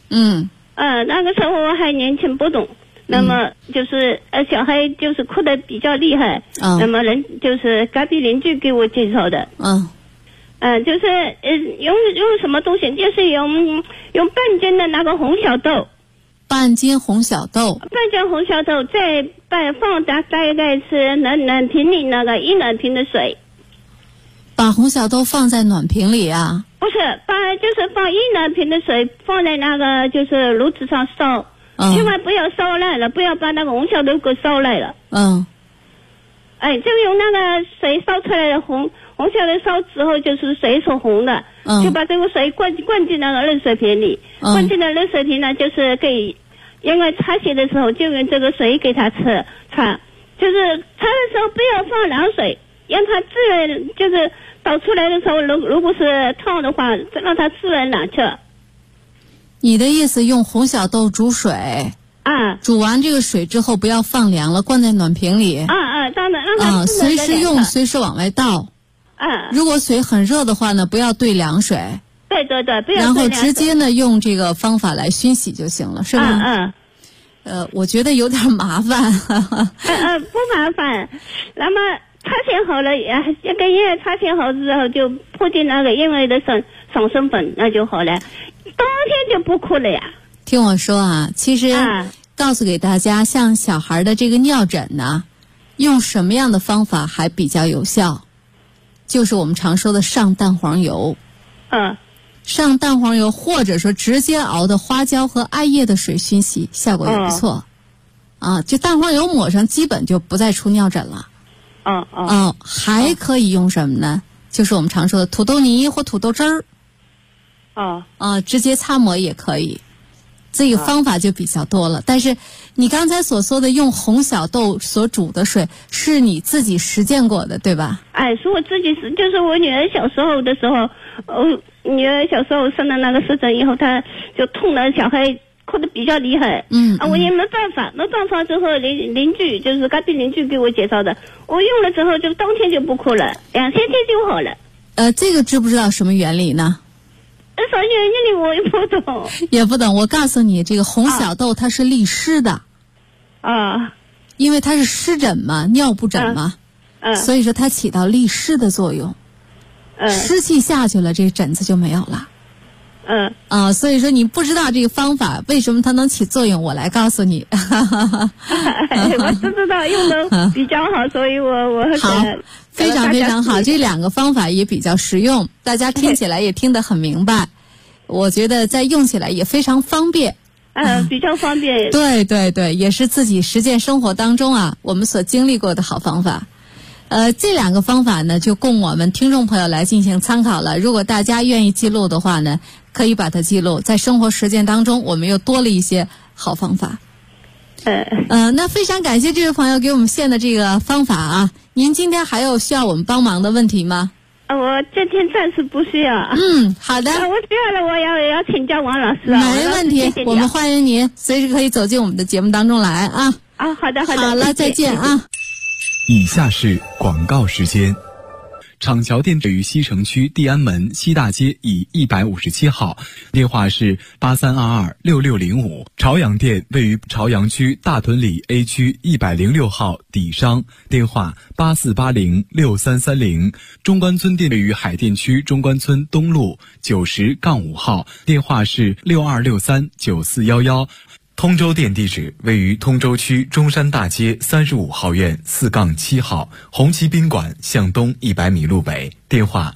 [SPEAKER 5] 那个时候我还年轻不懂，那么就是小孩就是哭得比较厉害，那么就是隔壁邻居给我介绍的，就是用什么东西，就是用半斤的那个红小豆，
[SPEAKER 3] 半斤红小豆，再放大概是暖瓶里那个1暖瓶的水。把红小豆放在暖瓶里啊？
[SPEAKER 5] 不是，就是放1暖瓶的水放在那个就是炉子上烧，千万不要烧烂了，不要把那个红小豆给烧烂了。就用那个水烧出来的红小豆烧之后，就是水是红的，就把这个水灌进那个热水瓶里，灌进了热水瓶呢，就是因为擦洗的时候就用这个水给它擦，就是擦的时候不要放凉水，让它自然就是倒出来的时候，如果是烫的话，让它自然冷却。
[SPEAKER 3] 你的意思用红小豆煮水煮完这个水之后不要放凉了，灌在暖瓶里
[SPEAKER 5] 当然让它
[SPEAKER 3] 随时用，随时往外倒。如果水很热的话呢，不要兑凉水。
[SPEAKER 5] 对，不要兑凉水。
[SPEAKER 3] 然后直接呢用这个方法来熏洗就行了，是吧？我觉得有点麻烦。
[SPEAKER 5] 不麻烦。那么擦洗好了，这个婴儿擦洗好之后就铺进那个婴儿的爽身粉，那就好了，当天就不哭了呀。
[SPEAKER 3] 听我说啊，其实告诉给大家，像小孩的这个尿疹呢，用什么样的方法还比较有效？就是我们常说的上蛋黄油。上蛋黄油，或者说直接熬的花椒和艾叶的水熏洗，效果也不错。就蛋黄油抹上，基本就不再出尿疹了。还可以用什么呢？就是我们常说的土豆泥或土豆汁儿。直接擦抹也可以。这个方法就比较多了。但是你刚才所说的用红小豆所煮的水，是你自己实践过的，对吧？
[SPEAKER 5] 是我自己就是我女儿小时候的时候，女儿小时候生了那个湿疹以后，她就痛了，小孩哭得比较厉害。我也没办法之后邻居就是隔壁邻居给我介绍的，我用了之后就当天就不哭了，2、3天就好了。
[SPEAKER 3] 这个知不知道什么原理呢？
[SPEAKER 5] 什么原理我也不懂。
[SPEAKER 3] 也不懂。我告诉你，这个红小豆它是利湿的。因为它是湿疹嘛，尿布疹嘛，所以说它起到利湿的作用。湿气下去了，这个疹子就没有了。所以说你不知道这个方法为什么它能起作用，我来告诉你。
[SPEAKER 5] 我不知道用的比较好，所以我
[SPEAKER 3] 好，非常非常好。这2个方法也比较实用，大家听起来也听得很明白。我觉得在用起来也非常方便。
[SPEAKER 5] 比较方便。
[SPEAKER 3] 对，也是自己实践生活当中我们所经历过的好方法。这2个方法呢，就供我们听众朋友来进行参考了。如果大家愿意记录的话呢，可以把它记录，在生活实践当中，我们又多了一些好方法。那非常感谢这位朋友给我们献的这个方法您今天还有需要我们帮忙的问题吗？
[SPEAKER 5] 我这天暂时不需要。
[SPEAKER 3] 好的。
[SPEAKER 5] 我需要了，我要请教王老师。
[SPEAKER 3] 没问题，谢谢我们欢迎您，随时可以走进我们的节目当中来
[SPEAKER 5] 好的。
[SPEAKER 3] 好了，再见
[SPEAKER 2] 以下是广告时间。厂桥店位于西城区地安门西大街以157号，电话是83226605。朝阳店位于朝阳区大屯里 A 区106号底商，电话84806330。中关村店位于海淀区中关村东路90-5号，电话是62639411。通州店地址位于通州区中山大街35号院4-7号，红旗宾馆向东100米路北，电话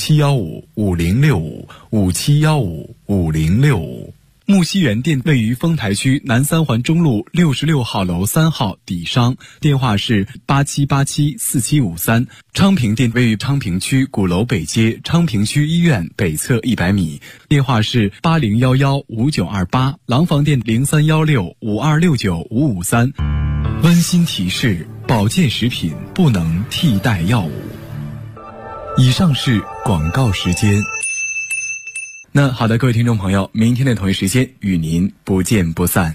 [SPEAKER 2] 57155065，57155065。木樨园店位于丰台区南三环中路66号楼3号底商，电话是87874753。昌平店位于昌平区鼓楼北街昌平区医院北侧100米，电话是80115928。廊坊店031652695553。温馨提示：保健食品不能替代药物。以上是广告时间。那好的，各位听众朋友，明天的同一时间与您不见不散。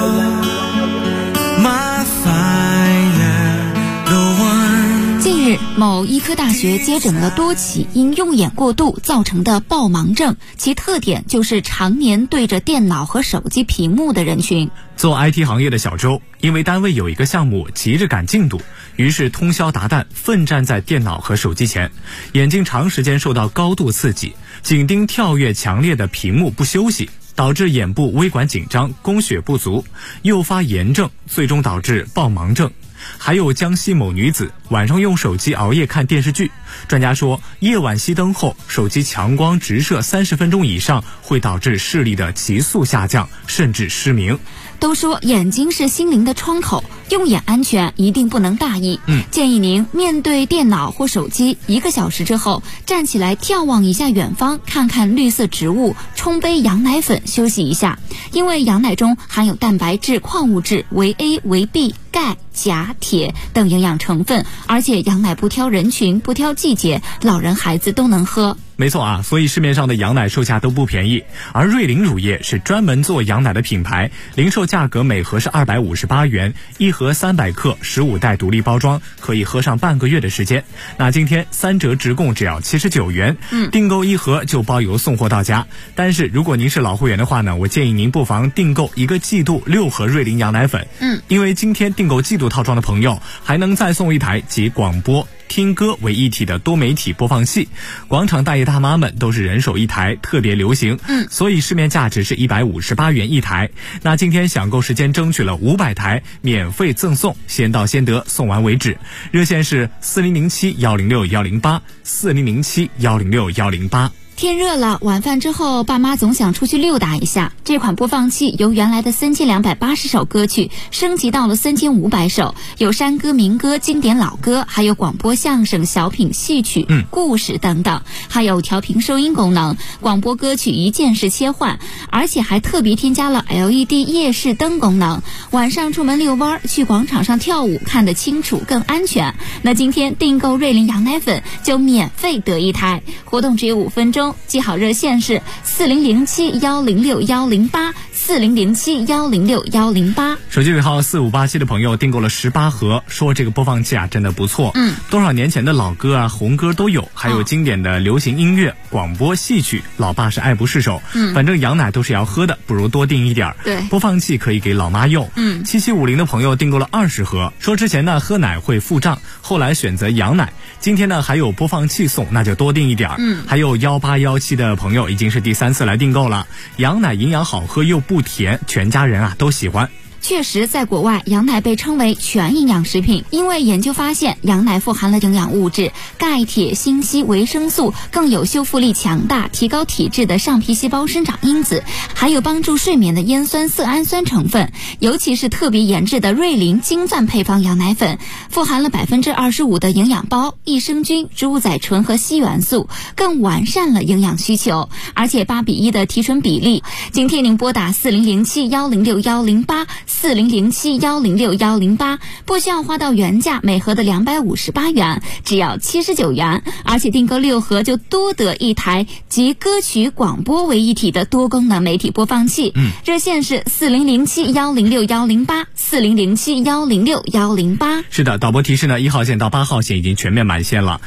[SPEAKER 3] 近日，
[SPEAKER 6] 某医科大学接诊了多起因用眼过度造成的暴盲症，其特点就是常年对着电脑和手机屏幕的人群。
[SPEAKER 7] 做 IT 行业的小周，因为单位有一个项目急着赶进度，于是通宵达旦奋战在电脑和手机前，眼睛长时间受到高度刺激，紧盯跳跃强烈的屏幕不休息，导致眼部微管紧张，供血不足，诱发炎症，最终导致暴盲症。还有江西某女子晚上用手机熬夜看电视剧，专家说夜晚熄灯后手机强光直射30分钟以上会导致视力的急速下降，甚至失明。
[SPEAKER 6] 都说眼睛是心灵的窗口，用眼安全一定不能大意。建议您面对电脑或手机1个小时之后，站起来眺望一下远方，看看绿色植物，冲杯羊奶粉休息一下。因为羊奶中含有蛋白质、矿物质、维 A、维 B、钙、钾、铁等营养成分，而且羊奶不挑人群，不挑季节，老人孩子都能喝。
[SPEAKER 7] 没错啊，所以市面上的羊奶售价都不便宜，而瑞麟乳业是专门做羊奶的品牌，零售价格每盒是258元，一盒300克，15袋独立包装，可以喝上半个月的时间。那今天3折直供只要79元，订购1盒就包邮送货到家。但是如果您是老会员的话呢，我建议您不妨订购1个季度6盒瑞麟羊奶粉，因为今天订购季度套装的朋友还能再送1台集广播听歌为一体的多媒体播放器，广场大爷大妈们都是人手1台，特别流行，所以市面价值是158元1台。那今天享购时间争取了500台，免费赠送，先到先得，送完为止。热线是4007-106-108 4007-106-108。
[SPEAKER 6] 天热了，晚饭之后爸妈总想出去溜达一下。这款播放器由原来的3280首歌曲升级到了3500首，有山歌、民歌、经典老歌，还有广播相声、小品、戏曲、故事等等，还有调频收音功能，广播歌曲一键式切换，而且还特别添加了 LED 夜视灯功能，晚上出门遛弯、去广场上跳舞看得清楚更安全。那今天订购瑞麟羊奶粉就免费得1台，活动只有5分钟。记好热线是4007-106-108 4007-106-108。
[SPEAKER 7] 手机尾号4587的朋友订购了18盒，说这个播放器啊真的不错，多少年前的老歌啊、红歌都有，还有经典的流行音乐、广播、戏曲，老爸是爱不释手。反正羊奶都是要喝的，不如多订一点。
[SPEAKER 6] 对，
[SPEAKER 7] 播放器可以给老妈用。7750的朋友订购了20盒，说之前呢喝奶会腹胀，后来选择羊奶，今天呢还有播放器送，那就多订一点。还有1817的朋友已经是第3次来订购了，羊奶营养好喝又不甜，全家人啊都喜欢。
[SPEAKER 6] 确实，在国外，羊奶被称为全营养食品，因为研究发现，羊奶富含了营养物质钙、铁、锌、硒、维生素，更有修复力强大、提高体质的上皮细胞生长因子，还有帮助睡眠的烟酸色氨酸成分。尤其是特别研制的瑞麟精钻配方羊奶粉，富含了25%的营养包、益生菌、植物甾醇和硒元素，更完善了营养需求，而且8:1的提纯比例。今天您拨打4007-106-108 4007-106-108，不需要花到原价每盒的258元，只要79元，而且订购6盒就多得1台集歌曲广播为一体的多功能媒体播放器。热线是4007-106-108 4007-106-108。
[SPEAKER 7] 是的，导播提示呢，1号线到8号线已经全面满线了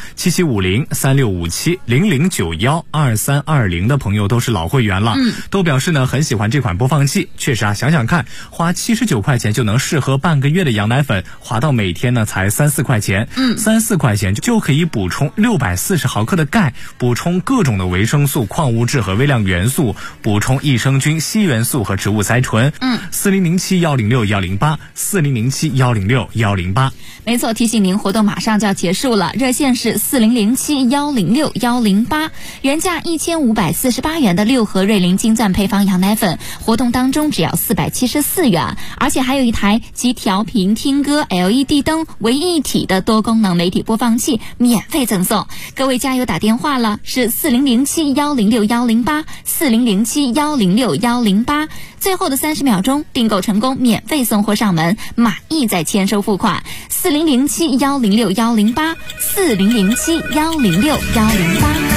[SPEAKER 7] ，7750-3657-0091-2320的朋友都是老会员了，都表示呢很喜欢这款播放器。确实啊，想想看，花79块钱就能试喝半个月的羊奶粉，花到每天呢才3-4块钱，3-4块钱就可以补充640毫克的钙，补充各种的维生素、矿物质和微量元素，补充益生菌、硒元素和植物甾醇。4007-106-108 4007-106-108。
[SPEAKER 6] 没错，提醒您活动马上就要结束了，热线是4007-106-108，原价1548元的6盒瑞麟精钻配方羊奶粉，活动当中只要474元，而且还有1台集调频、听歌、LED 灯为一体的多功能媒体播放器免费赠送。各位加油打电话了，是4007-106-108 4007-106-108。最后的30秒钟订购成功，免费送货上门，满意再签收付款。4007-106-108 4007-106-108。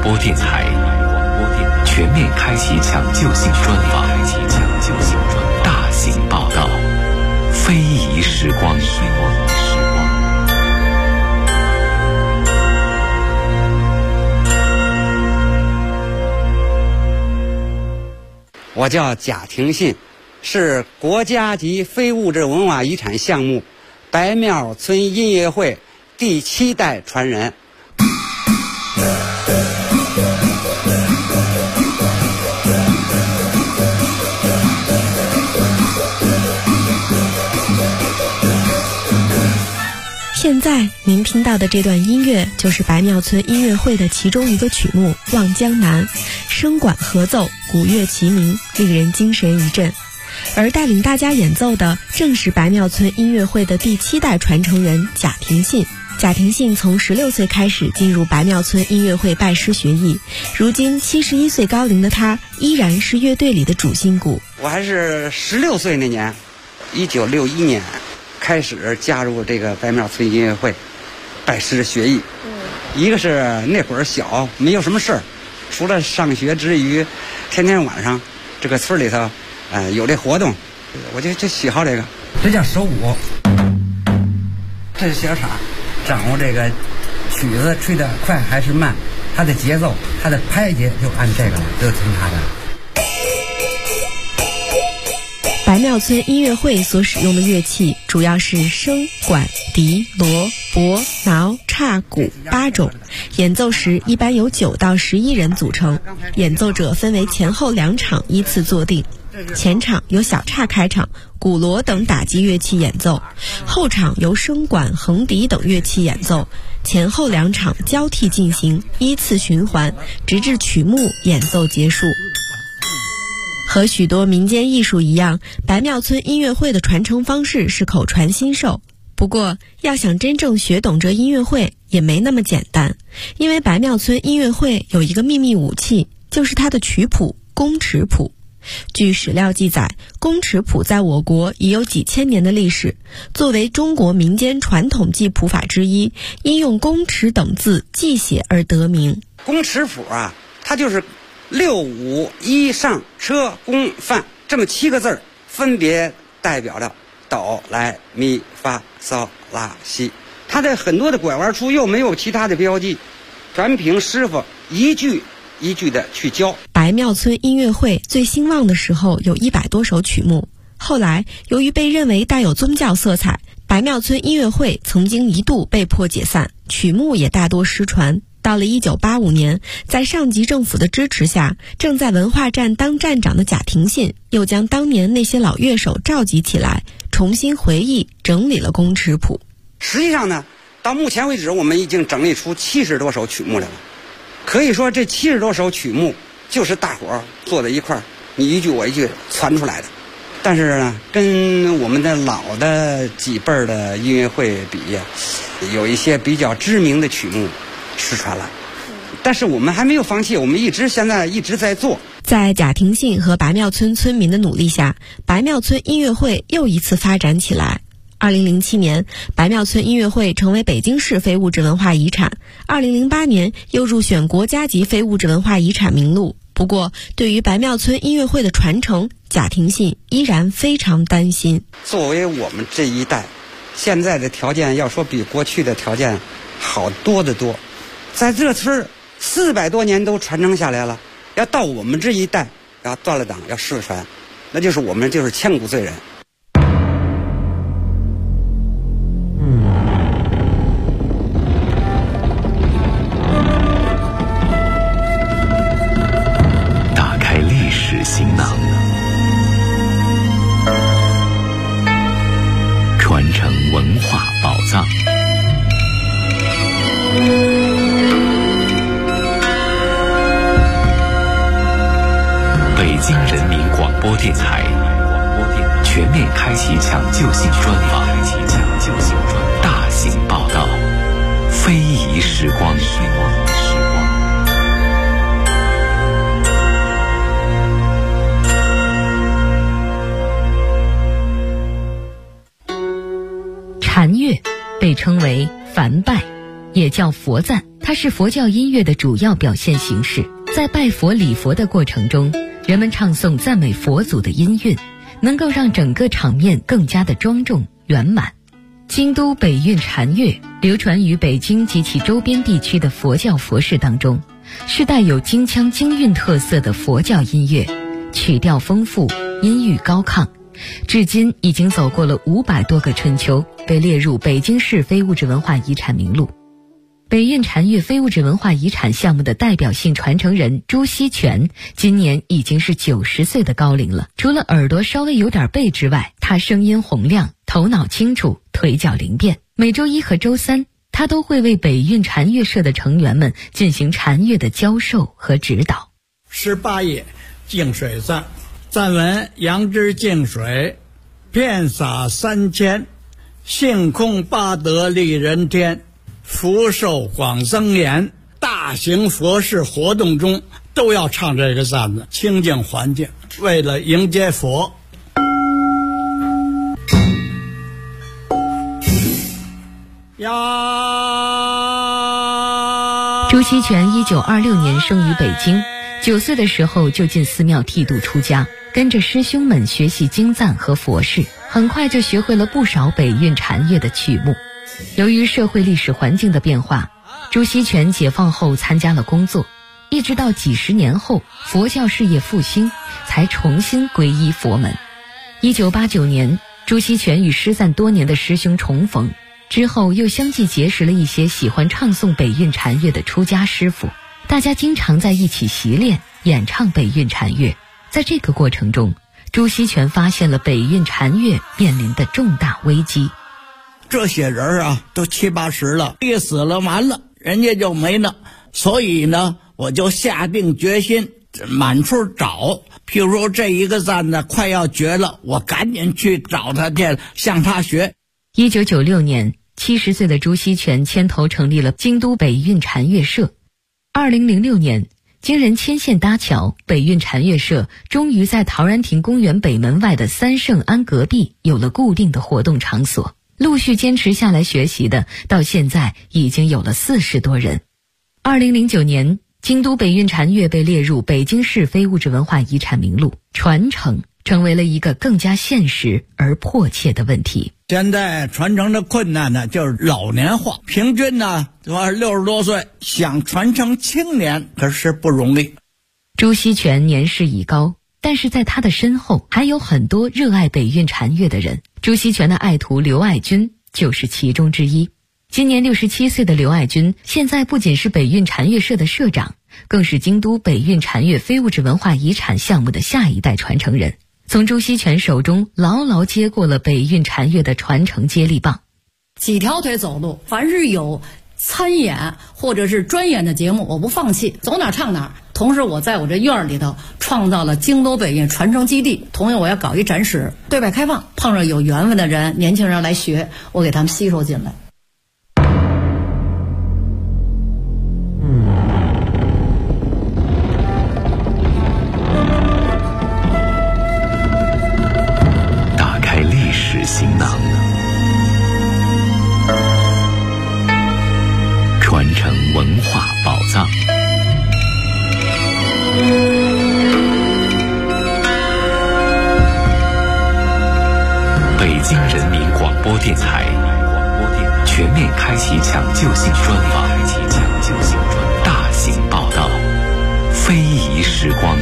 [SPEAKER 1] 播电台全面开启抢救性专访，大型报道，非遗时光。
[SPEAKER 8] 我叫贾廷信，是国家级非物质文化遗产项目白庙村音乐会第7代传人。
[SPEAKER 9] 现在您听到的这段音乐就是白庙村音乐会的其中一个曲目《望江南》，声管合奏，鼓乐齐鸣，令人精神一振。而带领大家演奏的正是白庙村音乐会的第7代传承人贾廷信。贾廷信从16岁开始进入白庙村音乐会拜师学艺，如今71岁高龄的他依然是乐队里的主心骨。
[SPEAKER 8] 我还是16岁那年，1961年开始加入这个白庙村音乐会拜师学艺。一个是那会儿小，没有什么事儿，除了上学之余，天天晚上这个村里头有这活动，我就喜好这个。这叫手鼓，这是小叉，掌握这个曲子吹得快还是慢，它的节奏，它的拍节就按这个了，就听它的。
[SPEAKER 9] 白庙村音乐会所使用的乐器主要是笙、管、笛、锣、钹、挠、叉、鼓8种，演奏时一般由9到11人组成，演奏者分为前后2场依次坐定。前场由小叉开场，鼓锣等打击乐器演奏，后场由笙管、横笛等乐器演奏，前后2场交替进行，依次循环，直至曲目演奏结束。和许多民间艺术一样，白庙村音乐会的传承方式是口传心授。不过，要想真正学懂这音乐会也没那么简单，因为白庙村音乐会有一个秘密武器，就是它的曲谱宫尺谱。据史料记载，宫尺谱在我国已有几千年的历史，作为中国民间传统记谱法之一，因用宫尺等字记写而得名。
[SPEAKER 8] 宫尺谱啊，它就是6、5、1上车宫范这么7个字，分别代表着哆来咪发嗦拉西。它的很多的拐弯处又没有其他的标记，全凭师傅一句一句的去教。
[SPEAKER 9] 白庙村音乐会最兴旺的时候有100多首曲目，后来由于被认为带有宗教色彩，白庙村音乐会曾经一度被迫解散，曲目也大多失传。到了1985年，在上级政府的支持下，正在文化站当站长的贾廷信又将当年那些老乐手召集起来，重新回忆整理了宫尺谱。
[SPEAKER 8] 实际上呢，到目前为止我们已经整理出70多首曲目来了。可以说这70多首曲目就是大伙儿坐在一块儿，你一句我一句传出来的。但是呢，跟我们的老的几辈儿的音乐会比呀，有一些比较知名的曲目失传了，但是我们还没有放弃，我们现在一直在做。
[SPEAKER 9] 在贾廷信和白庙村村民的努力下，白庙村音乐会又一次发展起来。2007年，白庙村音乐会成为北京市非物质文化遗产，2008年又入选国家级非物质文化遗产名录。不过，对于白庙村音乐会的传承，贾廷信依然非常担心。
[SPEAKER 8] 作为我们这一代，现在的条件要说比过去的条件好多得多。在这村400多年都传承下来了，要到我们这一代要断了档要失传，那就是我们就是千古罪人。
[SPEAKER 1] 打开历史行囊，传承文化宝藏。北京人民广播电台全面开启抢救性专访，大型报道，非遗时光。
[SPEAKER 10] 禅乐被称为梵拜， 也叫佛赞，它是佛教音乐的主要表现形式。在拜佛礼佛的过程中，人们唱诵赞美佛祖的音韵，能够让整个场面更加的庄重圆满。京都北韵禅乐流传于北京及其周边地区的佛教佛事当中，是带有京腔京韵特色的佛教音乐，曲调丰富，音域高亢，至今已经走过了500多个春秋，被列入北京市非物质文化遗产名录。北韵禅乐非物质文化遗产项目的代表性传承人朱锡全今年已经是90岁的高龄了。除了耳朵稍微有点背之外，他声音洪亮，头脑清楚，腿脚灵便。每周1和周3，他都会为北韵禅乐社的成员们进行禅乐的教授和指导。
[SPEAKER 11] 18页净水赞，赞文：杨枝净水，遍洒3000，性空八德利人天，福寿广增延。大型佛事活动中都要唱这个赞子，清净环境，为了迎接佛。
[SPEAKER 10] 朱锡全1926年生于北京，9岁的时候就进寺庙剃度出家，跟着师兄们学习经赞和佛事，很快就学会了不少北韵禅乐的曲目。由于社会历史环境的变化，朱锡全解放后参加了工作，一直到几十年后佛教事业复兴，才重新皈依佛门。1989年，朱锡全与失散多年的师兄重逢，之后又相继结识了一些喜欢唱诵北韵禅乐的出家师傅，大家经常在一起习练演唱北韵禅乐。在这个过程中，朱锡全发现了北韵禅乐面临的重大危机。
[SPEAKER 11] 这些人啊，都70、80了，一死了完了，人家就没了。所以呢，我就下定决心满处找。譬如说这一个赞呢快要绝了，我赶紧去找他去，向他学。
[SPEAKER 10] 1996年，70岁的朱锡全牵头成立了京都北韵禅乐社。2006年，经人牵线搭桥，北韵禅乐社终于在陶然亭公园北门外的三圣庵隔壁有了固定的活动场所。陆续坚持下来学习的，到现在已经有了40多人。2009年，京都北韵禅乐被列入北京市非物质文化遗产名录，传承成为了一个更加现实而迫切的问题。
[SPEAKER 11] 现在传承的困难呢，就是老年化，平均呢60多岁，想传承青年可是不容易。
[SPEAKER 10] 朱锡全年事已高，但是在他的身后还有很多热爱北韵禅乐的人。朱锡全的爱徒刘爱军就是其中之一。今年67岁的刘爱军，现在不仅是北韵禅乐社的社长，更是京都北韵禅乐非物质文化遗产项目的下一代传承人，从朱锡全手中牢牢接过了北韵禅乐的传承接力棒。
[SPEAKER 12] 几条腿走路，凡是有参演或者是专演的节目，我不放弃，走哪唱哪。同时我在我这院里头创造了京都北韵传承基地，同样我要搞一展示，对外开放，碰上有缘分的人，年轻人来学，我给他们吸收进来。
[SPEAKER 1] 打开历史行囊，传承文化宝藏。北京人民广播电台全面开启抢救性专访，大型报道，非遗时光。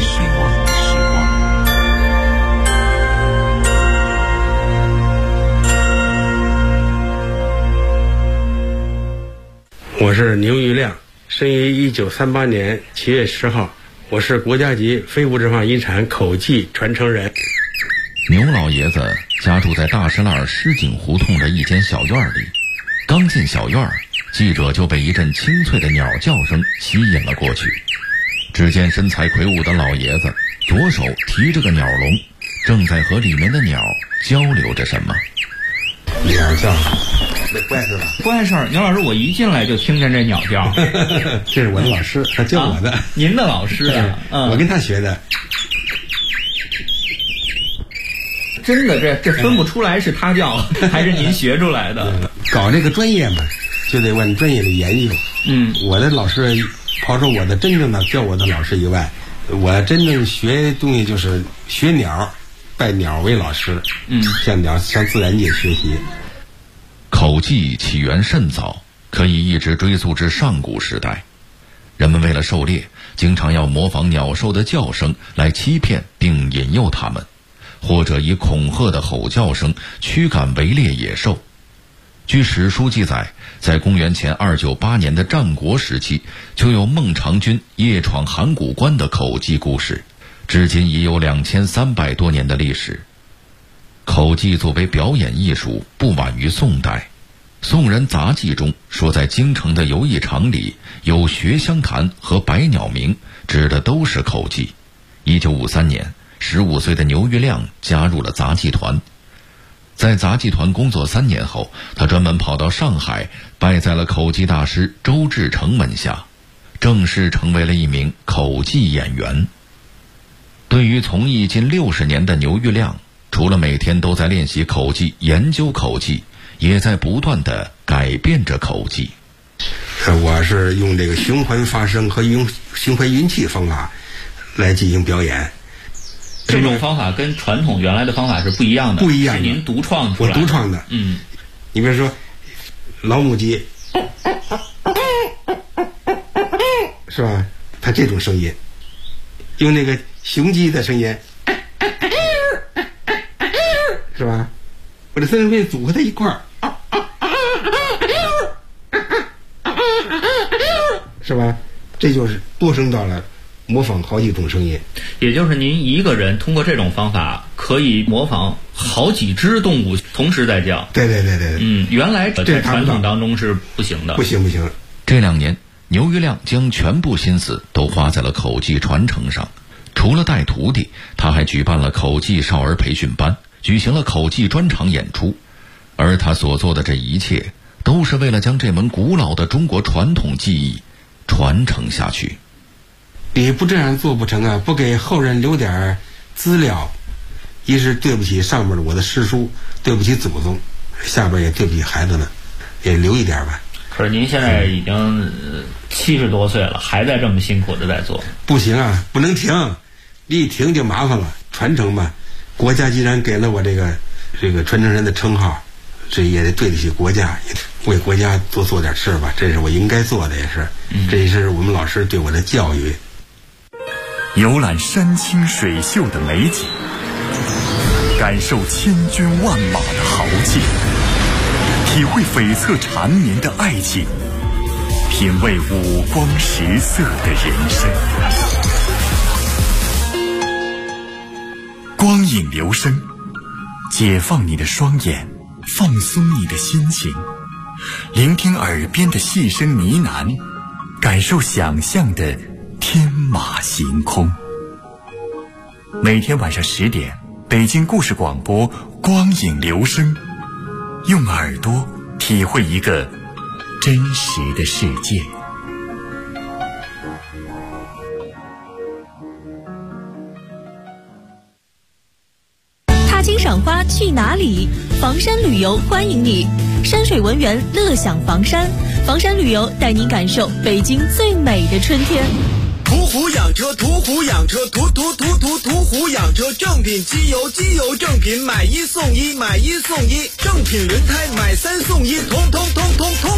[SPEAKER 13] 我是牛玉亮，生于1938年7月10号，我是国家级非物质文化遗产口技传承人。
[SPEAKER 14] 牛老爷子家住在大石栏石井胡同的一间小院里，刚进小院，记者就被一阵清脆的鸟叫声吸引了过去。只见身材魁梧的老爷子左手提着个鸟笼，正在和里面的鸟交流着什么。
[SPEAKER 13] 鸟叫，
[SPEAKER 15] 不碍事吧？不碍事儿。牛老师，我一进来就听见这鸟叫。
[SPEAKER 13] 这是我的老师，他教我的。
[SPEAKER 15] 您的老师啊？
[SPEAKER 13] 我跟他学的。
[SPEAKER 15] 真的，这分不出来是他叫还是您学出来的。
[SPEAKER 13] 搞这个专业嘛，
[SPEAKER 16] 就得往专业的研究。我的老师，刨出我的真正的教我的老师以外，我真正学东西就是学鸟，拜鸟为老师。向自然界学习。
[SPEAKER 14] 口技起源甚早，可以一直追溯至上古时代。人们为了狩猎，经常要模仿鸟兽的叫声来欺骗并引诱它们，或者以恐吓的吼叫声驱赶围猎野兽。据史书记载，在公元前298年的战国时期，就有孟尝君夜闯函谷关的口技故事，至今已有2300多年的历史。口技作为表演艺术，不晚于宋代。宋人杂记中说，在京城的游艺场里有学香坛和百鸟鸣，指的都是口技。1953年，15岁的牛玉亮加入了杂技团。在杂技团工作3年后，他专门跑到上海，拜在了口技大师周志成门下，正式成为了一名口技演员。对于从艺近60年的牛玉亮，除了每天都在练习口技、研究口技，也在不断地改变着口技。
[SPEAKER 16] 我是用这个循环发声和用循环运气方法来进行表演。
[SPEAKER 15] 这种方法跟传统原来的方法是不一样的，
[SPEAKER 16] 不一样的，
[SPEAKER 15] 是您独创出来的。
[SPEAKER 16] 我独创的。你比如说老母鸡，是吧？它这种声音，用那个雄鸡的声音，是吧？我这3种声音组合在一块儿，是吧？这就是多声道了，模仿好几种声音。
[SPEAKER 15] 也就是您一个人通过这种方法可以模仿好几只动物同时在叫。
[SPEAKER 16] 对。
[SPEAKER 15] 原来在传统当中是不行的。
[SPEAKER 16] 不行。
[SPEAKER 14] 这2年，牛玉亮将全部心思都花在了口技传承上。除了带徒弟，他还举办了口技少儿培训班，举行了口技专场演出。而他所做的这一切，都是为了将这门古老的中国传统技艺传承下去。
[SPEAKER 16] 你不这样做不成啊！不给后人留点资料，一是对不起上面的我的师叔，对不起祖宗，下边也对不起孩子们，也留一点吧。
[SPEAKER 15] 可是您现在已经70多岁了，还在这么辛苦的在做。
[SPEAKER 16] 不行啊，不能停，一停就麻烦了。传承吧，国家既然给了我这个传承人的称号，这也得对得起国家，为国家多做点事吧，这是我应该做的，也是，这也是我们老师对我的教育。
[SPEAKER 17] 游览山清水秀的美景，感受千军万马的豪劲，体会悱恻缠绵的爱情，品味五光十色的人生。光影留声，解放你的双眼，放松你的心情，聆听耳边的细声呢喃，感受想象的天马行空。每天晚上10点，北京故事广播光影留声，用耳朵体会一个真实的世界。
[SPEAKER 18] 踏青赏花去哪里？房山旅游欢迎你，山水文园乐享房山，房山旅游带您感受北京最美的春天。
[SPEAKER 19] 途虎养车，途虎养车，途虎养车，正品机油，机油正品，买1送1，买1送1，正品轮胎买3送1，通。